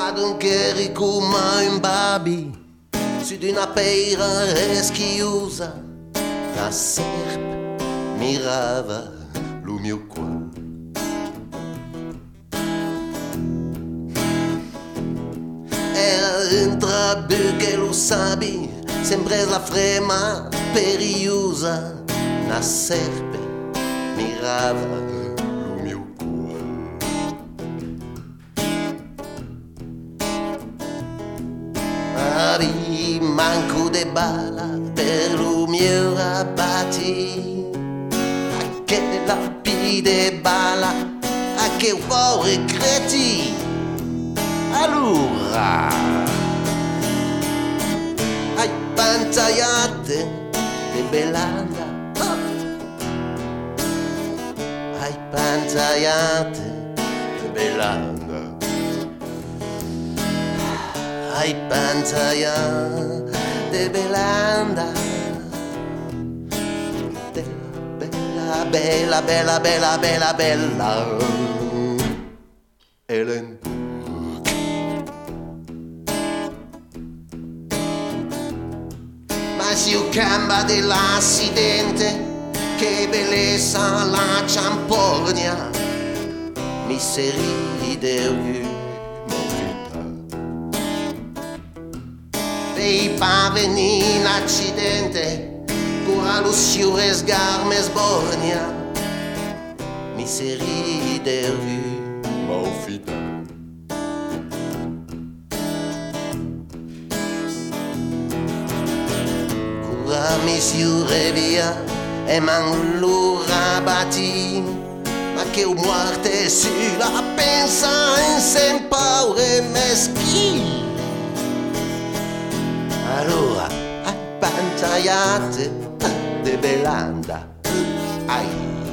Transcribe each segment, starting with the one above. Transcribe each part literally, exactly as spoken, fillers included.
Adunque ricuma un babi su di una peira reschiusa, la serpe mirava lo mio cuore. Era un trabù che lo sabi, sempre la frema periosa, la serpe mirava lo mio cuore. Abi manco de bala per lo mio rabbati, a che la pide bala, a che vuoi creti. Allora, hai pantagliate di Belanda, oh. Hai pantagliate di Belanda, hai pantagliate di Belanda, bella, bella, bella, bella, bella, bella, Ellen. Si cambia dell'accidente, che bellezza la Ciampornia, mi si ride dei paveni in accidente, cura lo sciure sgarme sbornia, mi si ride mofita. Mi siure via e man lo rabati, ma che o muerte sulla pensa in sem paure meschi. Allora, hai pantagliate de Belanda, ai,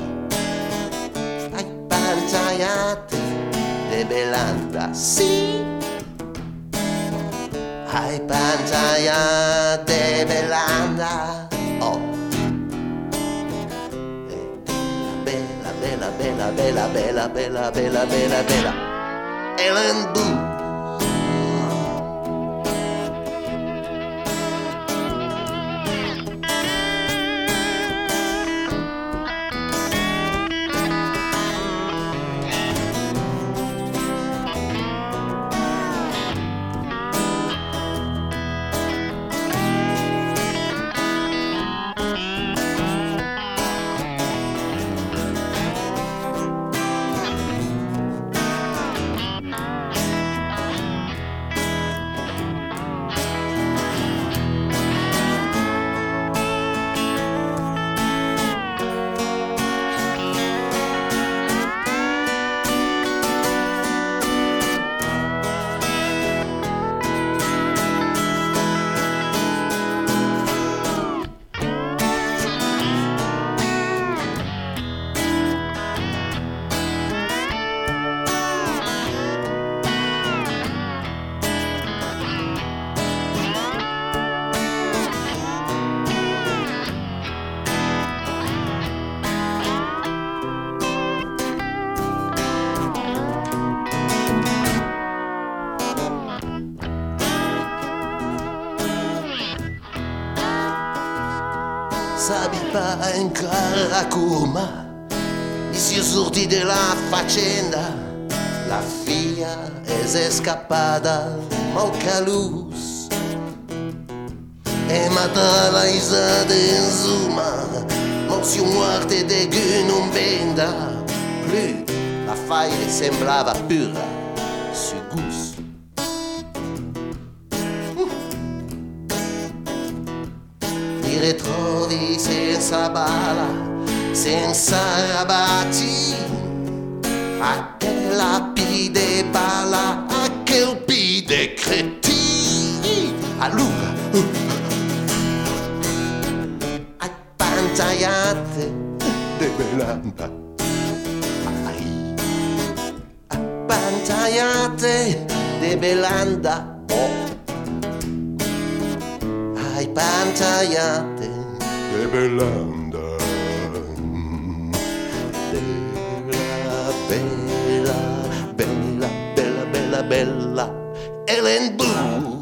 hai pantagliate de Belanda, sì. Hai pantagliate Belanda, oh. Bella, bella, bella, bella, bella, bella, bella, bella, bella, Ellen Boo. Sabi pa encara come mi si sorti della faccenda, la figlia è scappata manca luz e mata la isa de insuma, non si muerte de che non venda più, la faglia sembrava pura su gusto. Ti ritrovi senza bala, senza rabbati, a che la pide bala, a che pide cretini. Allora, a pantagliate de Belanda, a pantagliate de Belanda, oh. Hai pantagliate de Belanda, bella, bella, bella, bella, bella, bella, Ellen Boo.